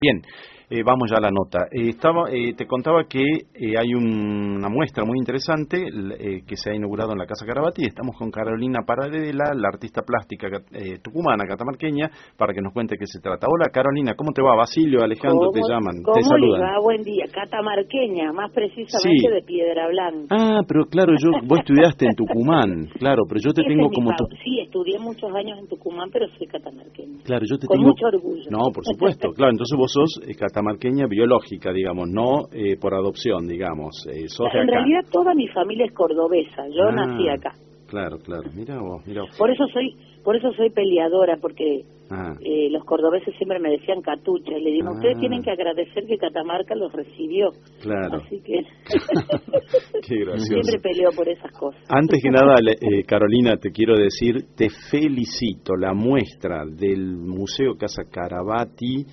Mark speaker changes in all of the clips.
Speaker 1: Bien, vamos ya a la nota. Te contaba que hay una muestra muy interesante que se ha inaugurado en la Casa Carabati. Estamos con Carolina Paradela, la artista plástica tucumana, catamarqueña, para que nos cuente qué se trata. Hola Carolina, ¿cómo te va? Basilio, Alejandro te llaman, te
Speaker 2: ¿Cómo les
Speaker 1: saludan.
Speaker 2: va? Buen día. Catamarqueña, más precisamente
Speaker 1: Sí.
Speaker 2: de Piedra Blanca.
Speaker 1: Ah, pero claro, vos estudiaste en Tucumán, claro, pero yo te tengo como tu...
Speaker 2: Sí, estudié muchos años en Tucumán, pero soy catamarqueña.
Speaker 1: Claro, yo te
Speaker 2: Con
Speaker 1: tengo...
Speaker 2: mucho orgullo.
Speaker 1: No, por supuesto, claro, entonces vos sos catamarqueña biológica, digamos, no por adopción, digamos, sos de
Speaker 2: En
Speaker 1: acá.
Speaker 2: realidad toda mi familia es cordobesa, yo nací acá.
Speaker 1: Claro, mira vos.
Speaker 2: Por eso soy peleadora, porque
Speaker 1: Ah.
Speaker 2: los cordobeses siempre me decían catucha, y le digo, ustedes tienen que agradecer que Catamarca los recibió.
Speaker 1: Claro.
Speaker 2: Así que
Speaker 1: Qué gracioso.
Speaker 2: siempre peleo por esas cosas.
Speaker 1: Antes que nada, Carolina, te quiero decir, te felicito, la muestra del Museo Casa Carabati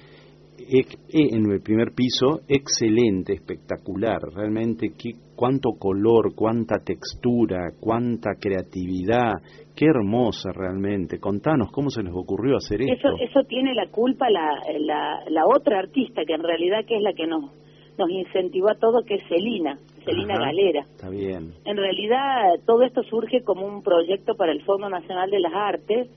Speaker 1: en el primer piso, excelente, espectacular, realmente cuánto color, cuánta textura, cuánta creatividad, qué hermosa realmente. Contanos, ¿cómo se les ocurrió hacer esto?
Speaker 2: Eso tiene la culpa la otra artista, que en realidad que es la que nos incentivó a todo, que es Celina Galera.
Speaker 1: Está bien.
Speaker 2: En realidad todo esto surge como un proyecto para el Fondo Nacional de las Artes,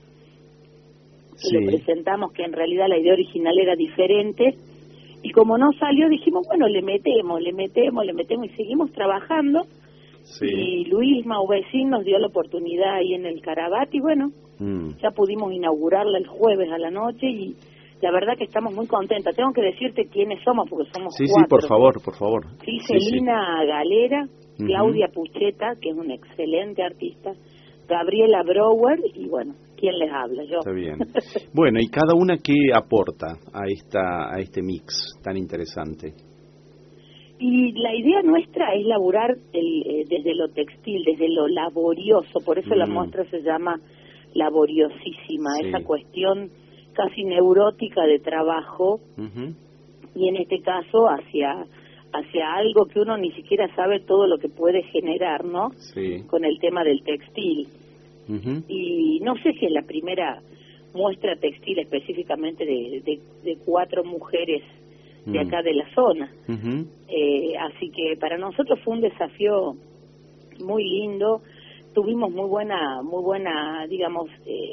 Speaker 2: que lo presentamos, que en realidad la idea original era diferente, y como no salió dijimos, bueno, le metemos y seguimos trabajando. Y Luis Mauvecín nos dio la oportunidad ahí en el Carabati, y bueno, ya pudimos inaugurarla el jueves a la noche, y la verdad que estamos muy contentas. Tengo que decirte quiénes somos, porque somos cuatro.
Speaker 1: Sí, por favor.
Speaker 2: Sí, Celina Galera, Claudia Pucheta, que es una excelente artista, Gabriela Brower, y bueno, ¿quién les habla? Yo.
Speaker 1: Está bien. Bueno, ¿y cada una qué aporta a este mix tan interesante?
Speaker 2: Y la idea nuestra es laburar desde lo textil, desde lo laborioso, por eso la muestra se llama laboriosísima, esa cuestión casi neurótica de trabajo, y en este caso hacia algo que uno ni siquiera sabe todo lo que puede generar, ¿no? Con el tema del textil. Y no sé si es la primera muestra textil específicamente de 4 mujeres de acá de la zona. Así que para nosotros fue un desafío muy lindo. Tuvimos muy buena digamos,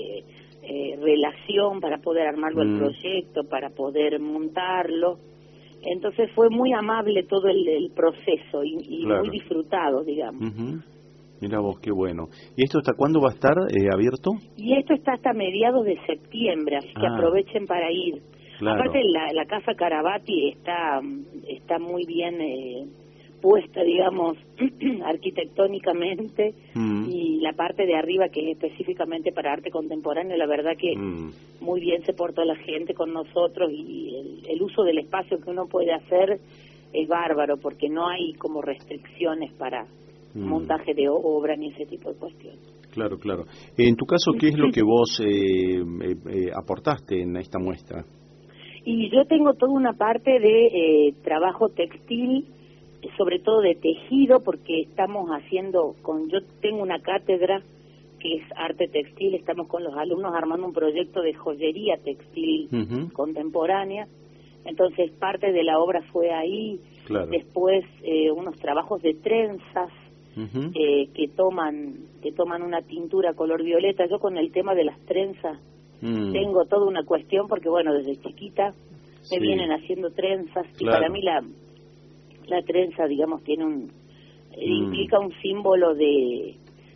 Speaker 2: relación para poder armarlo el proyecto, para poder montarlo. Entonces fue muy amable todo el proceso y muy disfrutado, digamos.
Speaker 1: Mira vos, qué bueno. ¿Y esto hasta cuándo va a estar abierto?
Speaker 2: Y esto está hasta mediados de septiembre, así que aprovechen para ir.
Speaker 1: Claro.
Speaker 2: Aparte la Casa Carabati está muy bien puesta, digamos, arquitectónicamente, y la parte de arriba, que es específicamente para arte contemporáneo, la verdad que muy bien se portó la gente con nosotros, y el uso del espacio que uno puede hacer es bárbaro, porque no hay como restricciones para montaje de obra ni ese tipo de cuestiones.
Speaker 1: Claro. En tu caso, ¿qué es lo que vos aportaste en esta muestra?
Speaker 2: Y yo tengo toda una parte de trabajo textil, sobre todo de tejido, porque estamos haciendo yo tengo una cátedra que es arte textil, estamos con los alumnos armando un proyecto de joyería textil contemporánea, entonces parte de la obra fue ahí. Después unos trabajos de trenzas que toman una tintura color violeta. Yo con el tema de las trenzas tengo toda una cuestión, porque bueno, desde chiquita me vienen haciendo trenzas, y para mí la trenza, digamos, tiene implica un símbolo de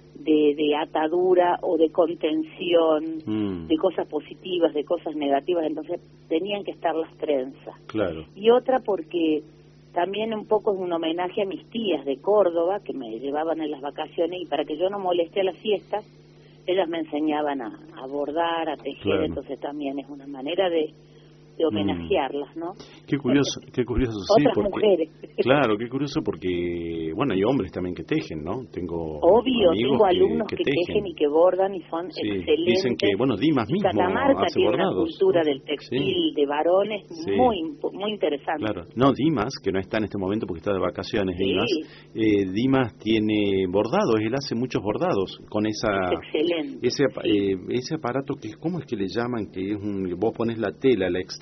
Speaker 2: atadura o de contención, de cosas positivas, de cosas negativas, entonces tenían que estar las trenzas. Y otra porque también un poco es un homenaje a mis tías de Córdoba, que me llevaban en las vacaciones, y para que yo no moleste a las fiestas, ellas me enseñaban a bordar, a tejer, entonces también es una manera de homenajearlas, ¿no?
Speaker 1: Qué curioso, sí,
Speaker 2: otras mujeres.
Speaker 1: Claro, qué curioso, porque, bueno, hay hombres también que tejen, ¿no? Tengo
Speaker 2: alumnos que tejen y que bordan, y son excelentes.
Speaker 1: Dicen que, bueno, Dimas mismo
Speaker 2: Catamarca
Speaker 1: hace
Speaker 2: tiene
Speaker 1: bordados,
Speaker 2: una cultura del textil de varones muy interesante.
Speaker 1: Claro, no, Dimas, que no está en este momento porque está de vacaciones, Dimas tiene bordados, él hace muchos bordados con ese aparato que, ¿cómo es que le llaman? Que es vos pones la tela, la extensión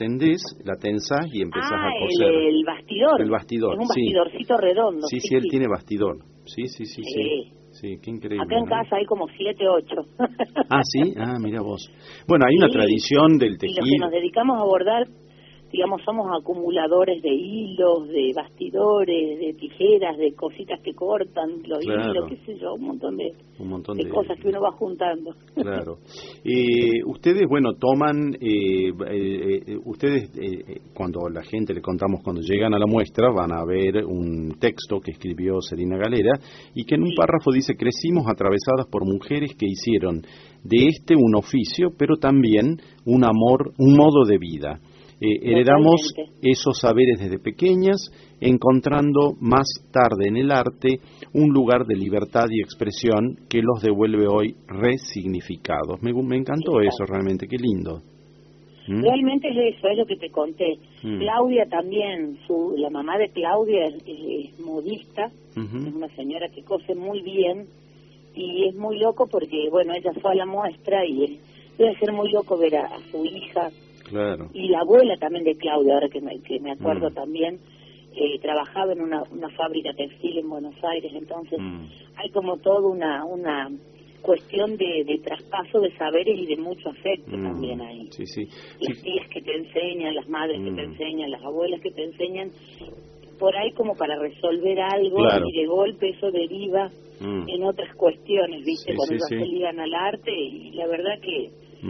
Speaker 1: tendés, la tensás y empezás a coser.
Speaker 2: El bastidor.
Speaker 1: El bastidor,
Speaker 2: es un bastidorcito redondo.
Speaker 1: Sí, él tiene bastidor. Sí. Sí, qué increíble.
Speaker 2: Acá en casa hay como 7, 8.
Speaker 1: Ah, ¿sí? Ah, mira vos. Bueno, hay una tradición del tejido.
Speaker 2: Y los que nos dedicamos a bordar, digamos, somos acumuladores de hilos, de bastidores, de tijeras, de cositas que cortan, los hilos, qué sé yo, un montón de cosas que uno va juntando.
Speaker 1: Claro. Ustedes, bueno, toman, ustedes, cuando la gente le contamos, cuando llegan a la muestra, van a ver un texto que escribió Celina Galera y que en un párrafo dice: crecimos atravesadas por mujeres que hicieron de un oficio, pero también un amor, un modo de vida. Heredamos esos saberes desde pequeñas, encontrando más tarde en el arte un lugar de libertad y expresión que los devuelve hoy resignificados. Me encantó eso, realmente, qué lindo.
Speaker 2: Realmente es eso, es lo que te conté. Claudia también, la mamá de Claudia es modista, es una señora que cose muy bien, y es muy loco porque, bueno, ella fue a la muestra y debe ser muy loco ver a su hija.
Speaker 1: Claro. Y
Speaker 2: la abuela también de Claudia, ahora que me acuerdo también, trabajaba en una fábrica textil en Buenos Aires, entonces hay como toda una cuestión de traspaso de saberes y de mucho afecto también ahí.
Speaker 1: Sí.
Speaker 2: Las tías que te enseñan, las madres que te enseñan, las abuelas que te enseñan, por ahí como para resolver algo, y de golpe eso deriva en otras cuestiones, ¿viste? Cuando se ligan al arte, y la verdad que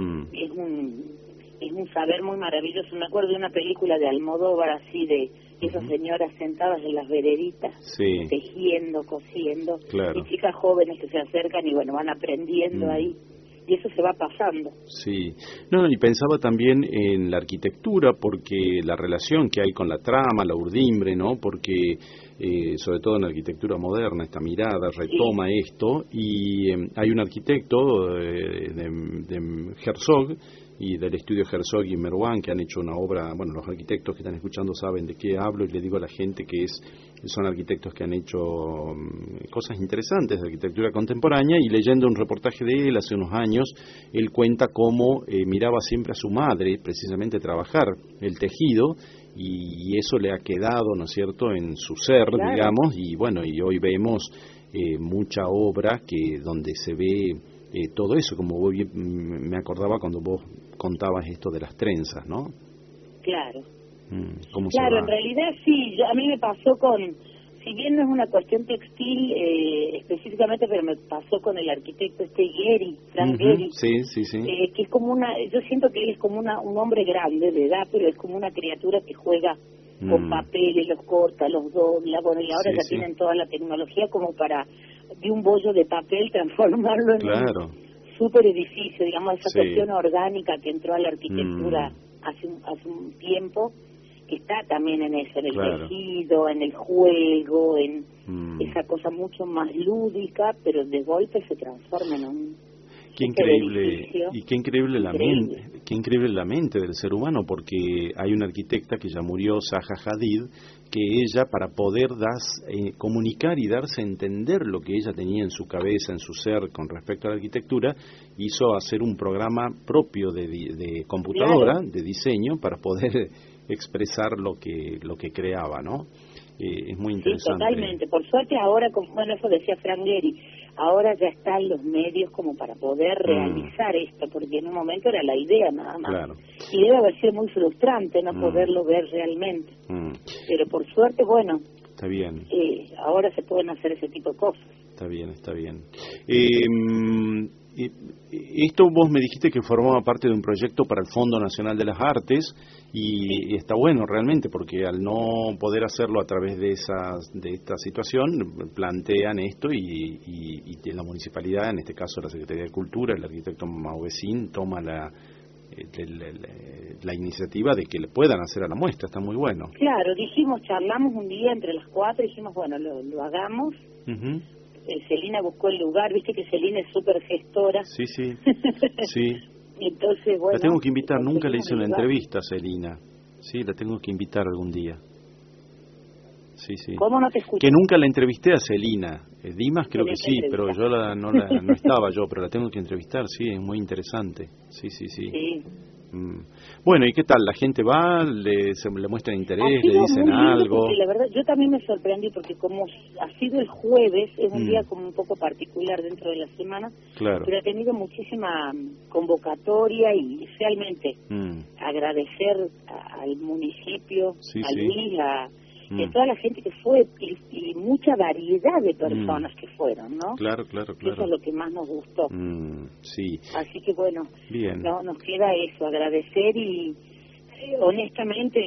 Speaker 2: es un saber muy maravilloso. Me acuerdo de una película de Almodóvar, así de esas señoras sentadas en las vereditas, tejiendo, cosiendo, y chicas jóvenes que se acercan y bueno, van aprendiendo ahí, y eso se va pasando.
Speaker 1: Sí, no, y pensaba también en la arquitectura, porque la relación que hay con la trama, la urdimbre, ¿no? Porque sobre todo en la arquitectura moderna, esta mirada retoma esto, y hay un arquitecto de Herzog, y del estudio Herzog y Merwan, que han hecho una obra, bueno, los arquitectos que están escuchando saben de qué hablo, y le digo a la gente que son arquitectos que han hecho cosas interesantes de arquitectura contemporánea, y leyendo un reportaje de él hace unos años, él cuenta cómo miraba siempre a su madre, precisamente trabajar el tejido, y eso le ha quedado, ¿no es cierto?, en su ser, digamos, y bueno, y hoy vemos mucha obra donde se ve todo eso, como vos me acordaba cuando vos contabas esto de las trenzas, ¿no?
Speaker 2: Claro.
Speaker 1: Claro,
Speaker 2: en realidad sí, a mí me pasó si bien no es una cuestión textil específicamente, pero me pasó con el arquitecto Gehry, Frank Gehry.
Speaker 1: Sí.
Speaker 2: Que es como yo siento que él es como un hombre grande de edad, pero es como una criatura que juega con papeles, los corta, los dobla, bueno, y ahora ya tienen toda la tecnología como para de un bollo de papel transformarlo en un super edificio, digamos, esa cuestión orgánica que entró a la arquitectura hace un tiempo, que está también en eso, en el tejido, en el juego, en esa cosa mucho más lúdica, pero de golpe se transforma en un
Speaker 1: Qué increíble, y qué increíble la mente del ser humano, porque hay una arquitecta que ya murió, Zaha Hadid, que ella, para poder comunicar y darse a entender lo que ella tenía en su cabeza, en su ser con respecto a la arquitectura, hizo hacer un programa propio de computadora, de diseño, para poder expresar lo que creaba, ¿no? Es muy interesante.
Speaker 2: Sí, totalmente. Por suerte ahora, bueno, eso decía Frank Gehry, ahora ya están los medios como para poder realizar esto, porque en un momento era la idea nada más.
Speaker 1: Claro.
Speaker 2: Y debe haber sido muy frustrante no poderlo ver realmente. Pero por suerte, bueno,
Speaker 1: está bien.
Speaker 2: Ahora se pueden hacer ese tipo de cosas.
Speaker 1: Está bien. Esto vos me dijiste que formaba parte de un proyecto para el Fondo Nacional de las Artes, y está bueno realmente, porque al no poder hacerlo a través de esta situación, plantean esto, y la municipalidad, en este caso la Secretaría de Cultura, el arquitecto Mauvecin, toma la iniciativa de que le puedan hacer a la muestra. Está muy bueno. Claro,
Speaker 2: charlamos un día entre las 4, dijimos, bueno, lo hagamos. Celina buscó el lugar, viste que Celina es súper gestora.
Speaker 1: Sí.
Speaker 2: Entonces, bueno,
Speaker 1: la tengo que invitar, nunca le hice una entrevista a Celina. Sí, la tengo que invitar algún día. Sí.
Speaker 2: ¿Cómo no te escuché?
Speaker 1: Que nunca la entrevisté a Celina. Dimas creo que sí, pero yo no estaba yo, pero la tengo que entrevistar, sí, es muy interesante. Sí. Bueno, ¿y qué tal? ¿La gente va? ¿Se le muestra interés? ¿Le dicen algo?
Speaker 2: La verdad, yo también me sorprendí porque como ha sido el jueves, es un día como un poco particular dentro de la semana,
Speaker 1: claro.
Speaker 2: Pero ha tenido muchísima convocatoria y realmente agradecer al municipio, a Luis, a toda la gente que fue y mucha variedad de personas que fueron, ¿no?
Speaker 1: Claro.
Speaker 2: Eso es lo que más nos gustó.
Speaker 1: Sí.
Speaker 2: Así que bueno,
Speaker 1: bien.
Speaker 2: No, nos queda eso, agradecer y honestamente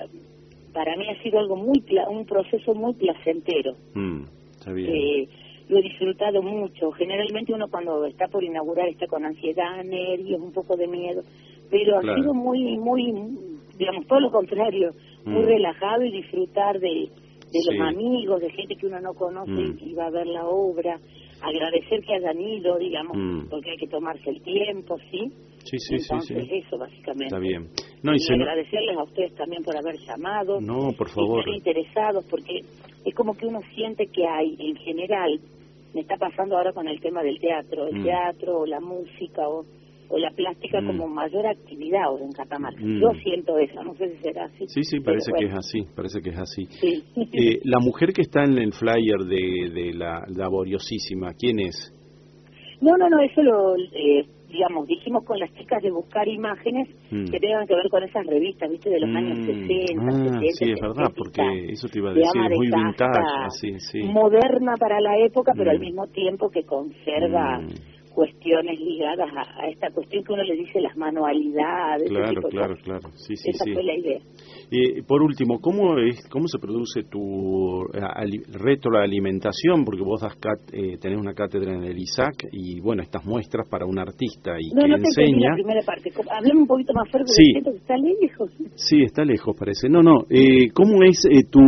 Speaker 2: para mí ha sido algo un proceso muy placentero.
Speaker 1: Está bien.
Speaker 2: Lo he disfrutado mucho. Generalmente uno cuando está por inaugurar está con ansiedad, nervios, un poco de miedo, pero ha sido muy, digamos, todo lo contrario, muy relajado y disfrutar de los amigos, de gente que uno no conoce y va a ver la obra, agradecer que hayan ido, digamos, porque hay que tomarse el tiempo, ¿sí? Entonces, eso básicamente.
Speaker 1: Está bien.
Speaker 2: Y agradecerles a ustedes también por haber llamado.
Speaker 1: No, por favor.
Speaker 2: Y estar interesados, porque es como que uno siente que hay, en general, me está pasando ahora con el tema del teatro, el teatro o la música o la plástica como mayor actividad ahora en Catamarca. Yo siento eso, no sé si será así.
Speaker 1: Sí, parece que es así,
Speaker 2: Sí.
Speaker 1: La mujer que está en el flyer de la laboriosísima, ¿quién es?
Speaker 2: No, eso digamos, dijimos con las chicas de buscar imágenes que tengan que ver con esas revistas, ¿viste? De los años 60, 70.
Speaker 1: Sí, es verdad, porque eso te iba a decir, es muy vintage, así,
Speaker 2: moderna para la época, pero al mismo tiempo que conserva cuestiones ligadas a esta cuestión que uno le dice las manualidades.
Speaker 1: Claro.
Speaker 2: Esa fue la idea.
Speaker 1: Por último, ¿cómo se produce tu retroalimentación? Porque vos tenés una cátedra en el ISAC y, bueno, estas muestras para un artista y que
Speaker 2: no
Speaker 1: enseña...
Speaker 2: la primera parte. Hablame un poquito más fuerte,
Speaker 1: sí.
Speaker 2: Porque está lejos.
Speaker 1: Sí, está lejos, parece. ¿Cómo es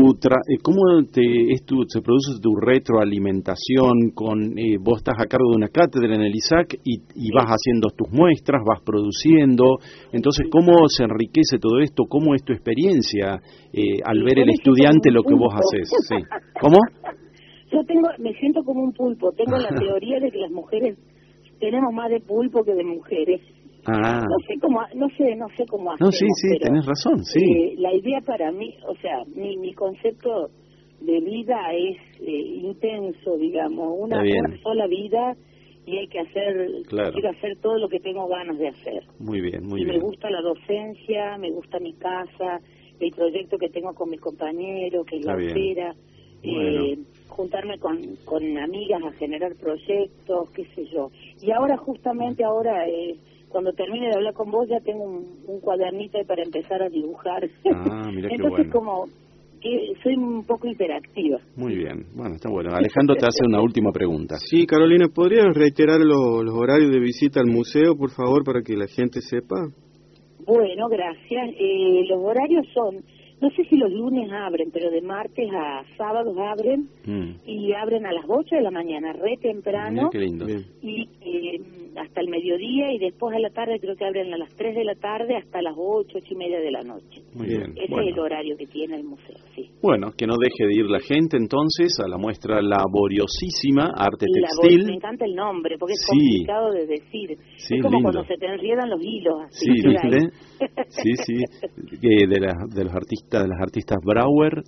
Speaker 1: se produce tu retroalimentación vos estás a cargo de una cátedra en el ISAC y vas haciendo tus muestras, vas produciendo? Entonces, ¿cómo se enriquece todo esto? ¿Cómo es tu experiencia al ver el estudiante lo que vos haces? Sí. ¿Cómo?
Speaker 2: Yo me siento como un pulpo. Tengo la teoría de que las mujeres tenemos más de pulpo que de mujeres. No sé cómo hacemos.
Speaker 1: No, sí, tenés razón, sí.
Speaker 2: La idea para mí, o sea, mi concepto de vida es intenso, digamos, una sola vida. Y hay que quiero hacer todo lo que tengo ganas de hacer.
Speaker 1: Muy bien.
Speaker 2: Me gusta la docencia, me gusta mi casa, el proyecto que tengo con mis compañeros, que es la opera, juntarme con amigas a generar proyectos, qué sé yo. Y ahora, justamente cuando termine de hablar con vos, ya tengo un cuadernito para empezar a dibujar.
Speaker 1: Mira
Speaker 2: Entonces, que soy un poco hiperactiva.
Speaker 1: Muy bien, bueno, está bueno. Alejandro te hace una última pregunta.
Speaker 3: Sí, Carolina, ¿podrías reiterar los horarios de visita al museo, por favor, para que la gente sepa?
Speaker 2: Bueno, gracias. Los horarios son, no sé si los lunes abren, pero de martes a sábados abren y abren a las 8 de la mañana, re temprano.
Speaker 1: Mira qué lindo.
Speaker 2: Y hasta el mediodía y después a la tarde creo que abren a las 3 de la tarde hasta las 8:30 de la noche.
Speaker 1: Muy bien.
Speaker 2: Ese es el horario que tiene el museo, sí.
Speaker 1: Bueno, que no deje de ir la gente entonces a la muestra laboriosísima Arte Textil.
Speaker 2: Me encanta el nombre porque es complicado de decir.
Speaker 1: Sí,
Speaker 2: es como
Speaker 1: lindo.
Speaker 2: cuando se te enriedan los hilos. Así
Speaker 1: sí, ¿viste? De las artistas Brauer,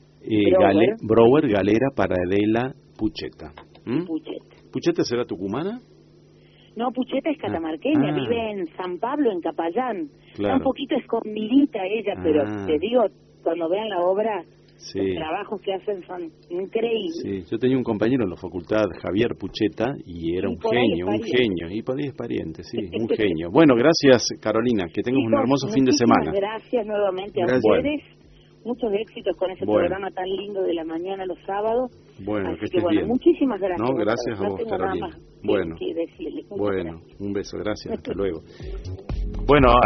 Speaker 1: Galera, Paradela, Pucheta. ¿Pucheta será tucumana?
Speaker 2: No, Pucheta es catamarqueña, vive en San Pablo, en Capayán. Está un poquito escondidita ella, pero te digo, cuando vean la obra, los trabajos que hacen son increíbles.
Speaker 1: Sí, yo tenía un compañero en la facultad, Javier Pucheta, y era un genio. Y por ahí es pariente, sí, un genio. Bueno, gracias, Carolina, que tengas un hermoso fin de semana.
Speaker 2: Gracias nuevamente a ustedes. Muchos éxitos con ese programa tan lindo de la mañana los sábados.
Speaker 1: Bueno,
Speaker 2: así
Speaker 1: que estés
Speaker 2: bien.
Speaker 1: bien.
Speaker 2: Muchísimas gracias.
Speaker 1: No, gracias a vos, Carolina.
Speaker 2: Que decirles.
Speaker 1: Un beso, gracias. Hasta luego. Bueno.